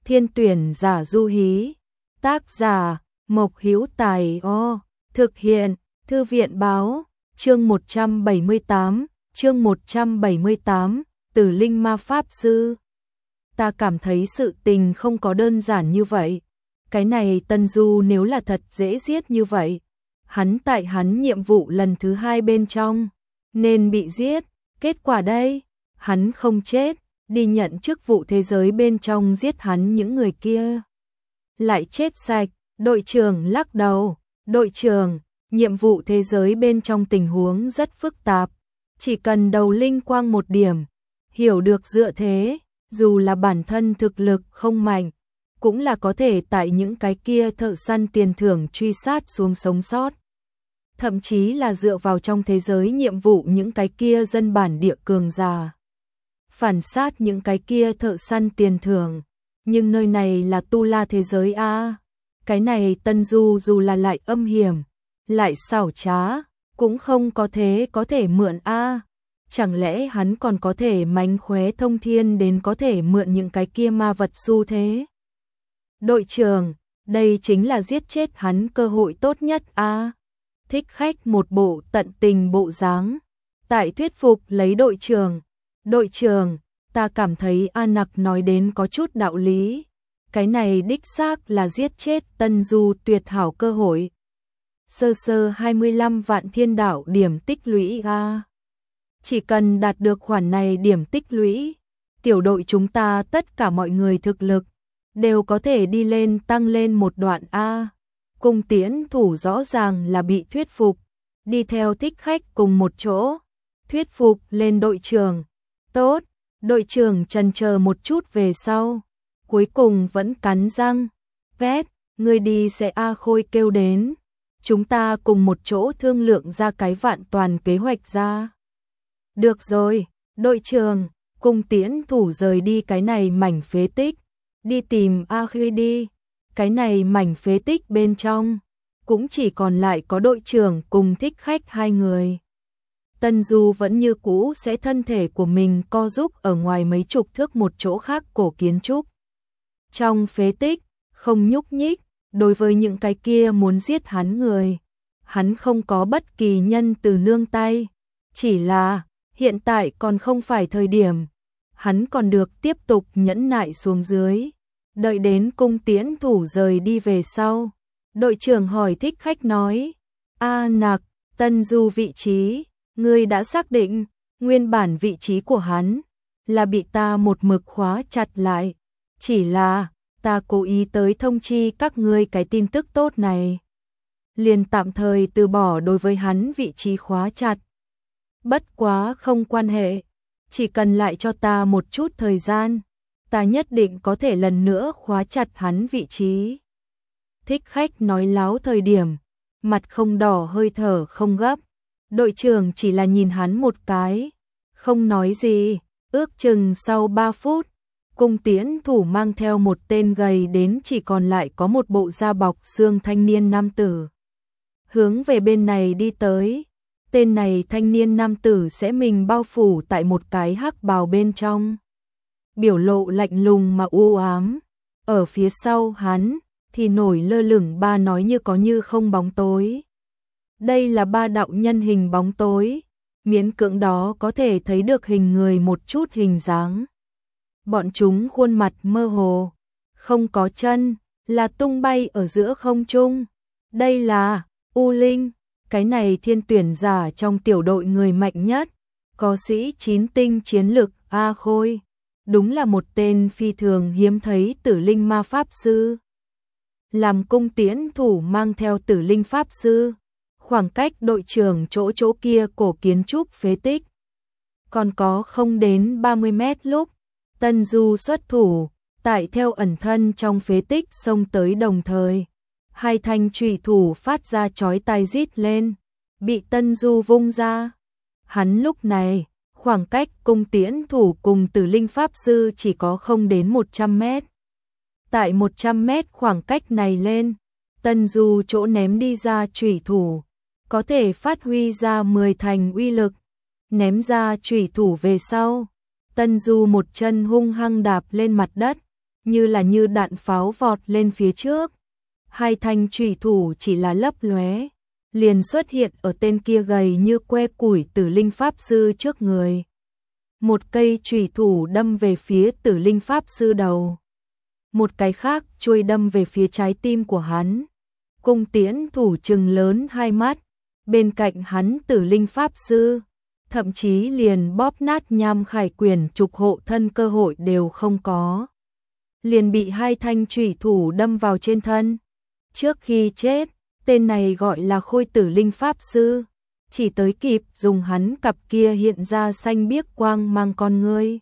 Thiên tuyển giả du hí. Tác giả Mộc Hữu Tài. Thực hiện Thư viện báo. Chương 178, Tử Linh Ma Pháp Sư. Ta cảm thấy sự tình không có đơn giản như vậy. Cái này Tân Du nếu là thật dễ giết như vậy, tại hắn nhiệm vụ lần thứ 2 bên trong nên bị giết, kết quả đây, hắn không chết, đi nhận chức vụ thế giới bên trong giết hắn những người kia lại chết sạch. Đội trưởng lắc đầu, đội trưởng, nhiệm vụ thế giới bên trong tình huống rất phức tạp, chỉ cần đầu linh quang một điểm, hiểu được dựa thế, dù là bản thân thực lực không mạnh, cũng là có thể tại những cái kia thợ săn tiền thưởng truy sát xuống sống sót. Thậm chí là dựa vào trong thế giới nhiệm vụ những cái kia dân bản địa cường giả, phản sát những cái kia thợ săn tiền thưởng. Nhưng nơi này là tu la thế giới a. Cái này Tân Du dù là lại âm hiểm, lại xảo trá, cũng không có thế có thể mượn a. Chẳng lẽ hắn còn có thể mánh khóe thông thiên đến có thể mượn những cái kia ma vật xu thế? Đội trưởng, đây chính là giết chết hắn cơ hội tốt nhất a. Thích Khách một bộ tận tình bộ dáng, tại thuyết phục lấy đội trưởng. Đội trưởng, ta cảm thấy A Nặc nói đến có chút đạo lý. Cái này đích xác là giết chết Tân Du tuyệt hảo cơ hội. Sơ 25 vạn thiên đạo điểm tích lũy a. Chỉ cần đạt được khoản này điểm tích lũy, tiểu đội chúng ta tất cả mọi người thực lực đều có thể đi lên tăng lên một đoạn a. Cung Tiễn Thủ rõ ràng là bị thuyết phục, đi theo Thích Khách cùng một chỗ, thuyết phục lên đội trưởng. Tốt, đội trưởng chần chờ một chút về sau, cuối cùng vẫn cắn răng, vét, người đi sẽ A Khôi kêu đến, chúng ta cùng một chỗ thương lượng ra cái vạn toàn kế hoạch ra. Được rồi, đội trưởng, Cung Tiễn Thủ rời đi cái này mảnh phế tích, đi tìm A Khôi đi. Cái này mảnh phế tích bên trong cũng chỉ còn lại có đội trưởng cùng Thích Khách hai người. Tân Du vẫn như cũ sẽ thân thể của mình co giúp ở ngoài mấy chục thước một chỗ khác cổ kiến trúc. Trong phế tích, không nhúc nhích, đối với những cái kia muốn giết hắn người, hắn không có bất kỳ nhân từ nương tay. Chỉ là, hiện tại còn không phải thời điểm, hắn còn được tiếp tục nhẫn nại xuống dưới. Đợi đến Cung Tiễn Thủ rời đi về sau, đội trưởng hỏi Thích Khách nói, A Nặc, Tân Du vị trí, ngươi đã xác định, nguyên bản vị trí của hắn là bị ta một mực khóa chặt lại, chỉ là ta cố ý tới thông chi các ngươi cái tin tức tốt này, liền tạm thời từ bỏ đối với hắn vị trí khóa chặt. Bất quá không quan hệ, chỉ cần lại cho ta một chút thời gian, ta nhất định có thể lần nữa khóa chặt hắn vị trí. Thích Khách nói láo thời điểm, mặt không đỏ hơi thở không gấp, đội trưởng chỉ là nhìn hắn một cái, không nói gì. Ước chừng sau 3 phút, Cung Tiễn Thủ mang theo một tên gầy đến chỉ còn lại có một bộ da bọc xương thanh niên nam tử, hướng về bên này đi tới. Tên này thanh niên nam tử sẽ mình bao phủ tại một cái hắc bào bên trong, biểu lộ lạnh lùng mà u ám. Ở phía sau hắn thì nổi lơ lửng ba nói như có như không bóng tối. Đây là ba đạo nhân hình bóng tối, miễn cưỡng đó có thể thấy được hình người một chút hình dáng. Bọn chúng khuôn mặt mơ hồ, không có chân, là tung bay ở giữa không trung. Đây là U Linh, cái này thiên tuyển giả trong tiểu đội người mạnh nhất, có sĩ 9 tinh chiến lực A Khôi. Đúng là một tên phi thường hiếm thấy tử linh ma pháp sư. Làm Cung Tiễn Thủ mang theo tử linh pháp sư, khoảng cách đội trưởng chỗ kia cổ kiến trúc phế tích còn có không đến 30 mét lúc Tân Du xuất thủ, tại theo ẩn thân trong phế tích xông tới, đồng thời hai thanh chủy thủ phát ra chói tai rít lên, bị Tân Du vung ra. Hắn lúc này, khoảng cách Cung Tiễn Thủ cùng tử linh pháp sư chỉ có không đến 100 mét. Tại 100 mét khoảng cách này lên, Tân Du chỗ ném đi ra chủy thủ có thể phát huy ra 10 thành uy lực. Ném ra chủy thủ về sau, Tân Du một chân hung hăng đạp lên mặt đất, như đạn pháo vọt lên phía trước. Hai thanh chủy thủ chỉ là lấp lóe, liền xuất hiện ở tên kia gầy như que củi Tử Linh Pháp Sư trước người. Một cây chủy thủ đâm về phía Tử Linh Pháp Sư đầu, một cái khác chuôi đâm về phía trái tim của hắn. Cung tiễn thủ trừng lớn hai mắt, bên cạnh hắn Tử Linh Pháp Sư, thậm chí liền bóp nát Nham Khải Quyền trục hộ thân cơ hội đều không có. Liền bị hai thanh chủy thủ đâm vào trên thân. Trước khi chết, tên này gọi là Khôi Tử Linh Pháp Sư, chỉ tới kịp dùng hắn cặp kia hiện ra xanh biếc quang mang con ngươi.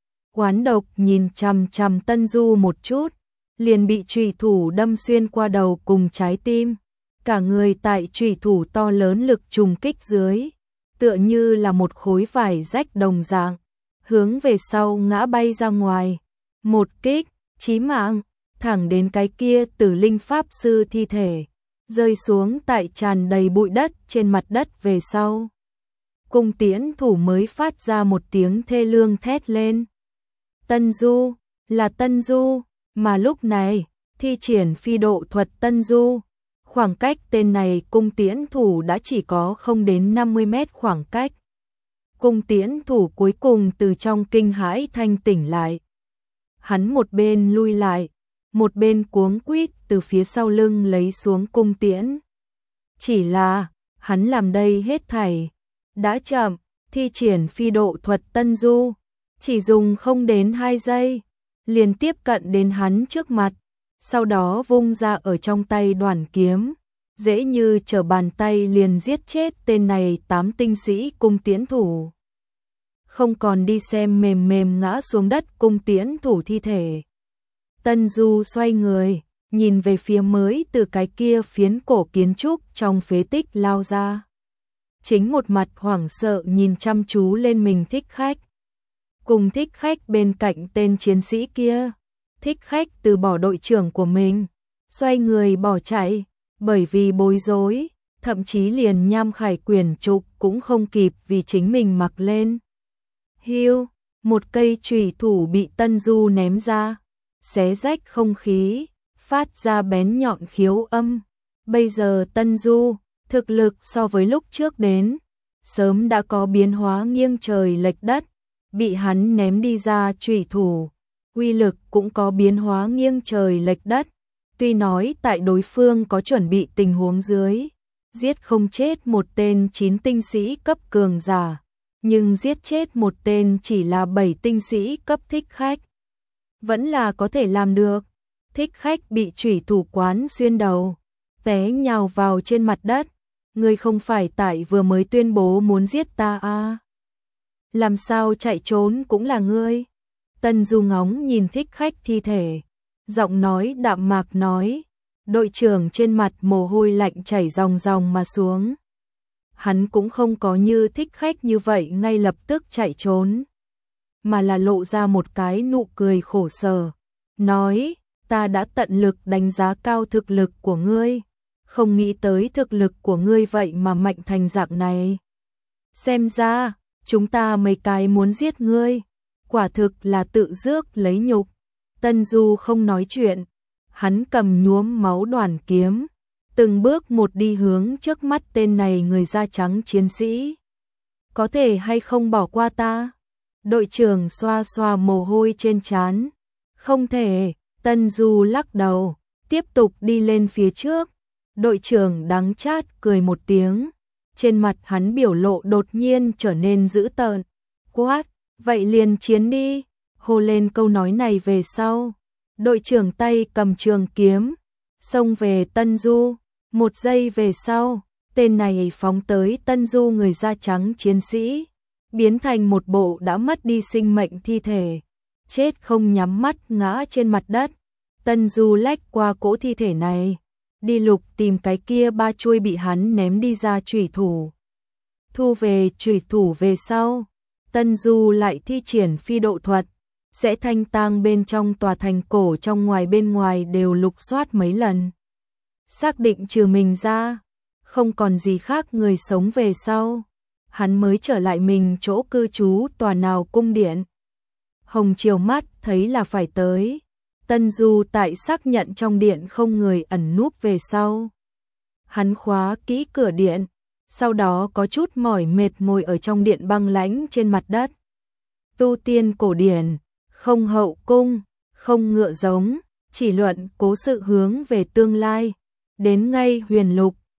Oán độc nhìn chằm chằm Tân Du một chút, liền bị chủy thủ đâm xuyên qua đầu cùng trái tim. Cả người tại chủy thủ to lớn lực trùng kích dưới, tựa như là một khối vải rách đồng dạng, hướng về sau ngã bay ra ngoài. Một kích chí mạng, thẳng đến cái kia Tử Linh Pháp Sư thi thể, rơi xuống tại tràn đầy bụi đất trên mặt đất về sau. Cung tiễn thủ mới phát ra một tiếng thê lương thét lên. Tân Du, là Tân Du, mà lúc này, thi triển phi độ thuật Tân Du. Khoảng cách tên này cung tiễn thủ đã chỉ có không đến 50 mét khoảng cách. Cung tiễn thủ cuối cùng từ trong kinh hãi thanh tỉnh lại. Hắn một bên lui lại, một bên cuống quýt từ phía sau lưng lấy xuống cung tiễn. Chỉ là, hắn làm đây hết thảy đã chậm, thi triển phi độ thuật Tân Du, chỉ dùng không đến 2 giây, liền tiếp cận đến hắn trước mặt, sau đó vung ra ở trong tay đoản kiếm, dễ như trở bàn tay liền giết chết tên này 8 tinh sĩ cung tiễn thủ. Không còn đi xem mềm mềm ngã xuống đất cung tiễn thủ thi thể. Tân Du xoay người, nhìn về phía mới từ cái kia phiến cổ kiến trúc trong phế tích lao ra. Chính một mặt hoảng sợ nhìn chăm chú lên mình thích khách. Cùng thích khách bên cạnh tên chiến sĩ kia, thích khách từ bỏ đội trưởng của mình, xoay người bỏ chạy, bởi vì bối rối, thậm chí liền Nham Khải Quyền trục cũng không kịp vì chính mình mặc lên. Hiu, một cây chủy thủ bị Tân Du ném ra, xé rách không khí, phát ra bén nhọn khiếu âm. Bây giờ Tân Du, thực lực so với lúc trước đến, sớm đã có biến hóa nghiêng trời lệch đất, bị hắn ném đi ra chủy thủ, uy lực cũng có biến hóa nghiêng trời lệch đất. Tuy nói tại đối phương có chuẩn bị tình huống dưới, giết không chết một tên 9 tinh sĩ cấp cường giả, nhưng giết chết một tên chỉ là 7 tinh sĩ cấp thích khách, vẫn là có thể làm được. Thích khách bị chủy thủ quán xuyên đầu, té nhào vào trên mặt đất. Ngươi không phải tại vừa mới tuyên bố muốn giết ta à? Làm sao chạy trốn cũng là ngươi? Tân Du ngóng nhìn thích khách thi thể, giọng nói đạm mạc nói. Đội trưởng trên mặt mồ hôi lạnh chảy ròng ròng mà xuống. Hắn cũng không có như thích khách như vậy ngay lập tức chạy trốn, mà là lộ ra một cái nụ cười khổ sở, nói, ta đã tận lực đánh giá cao thực lực của ngươi, không nghĩ tới thực lực của ngươi vậy mà mạnh thành dạng này. Xem ra, chúng ta mấy cái muốn giết ngươi, quả thực là tự rước lấy nhục. Tân Du không nói chuyện, hắn cầm nhuốm máu đoản kiếm, từng bước một đi hướng trước mắt tên này người da trắng chiến sĩ. Có thể hay không bỏ qua ta? Đội trưởng xoa xoa mồ hôi trên trán. Không thể. Tân Du lắc đầu, tiếp tục đi lên phía trước. Đội trưởng đắng chát cười một tiếng, trên mặt hắn biểu lộ đột nhiên trở nên dữ tợn. Quát, vậy liền chiến đi. Hô lên câu nói này về sau, đội trưởng tay cầm trường kiếm, xông về Tân Du. Một giây về sau, tên này phóng tới Tân Du người da trắng chiến sĩ, biến thành một bộ đã mất đi sinh mệnh thi thể, chết không nhắm mắt ngã trên mặt đất. Tân Du lách qua cỗ thi thể này, đi lục tìm cái kia 3 chuôi bị hắn ném đi ra chủy thủ. Thu về chủy thủ về sau, Tân Du lại thi triển phi độ thuật, sẽ thanh tang bên trong tòa thành cổ trong ngoài bên ngoài đều lục soát mấy lần. Xác định trừ mình ra, không còn gì khác người sống về sau, hắn mới trở lại mình chỗ cư trú tòa nào cung điện. Hồng Triều mắt thấy là phải tới, Tân Du tại xác nhận trong điện không người ẩn núp về sau. Hắn khóa kỹ cửa điện, sau đó có chút mỏi mệt ngồi ở trong điện băng lãnh trên mặt đất. Tu tiên cổ điển, không hậu cung, không ngựa giống, chỉ luận cố sự hướng về tương lai. Đến ngay huyền lục,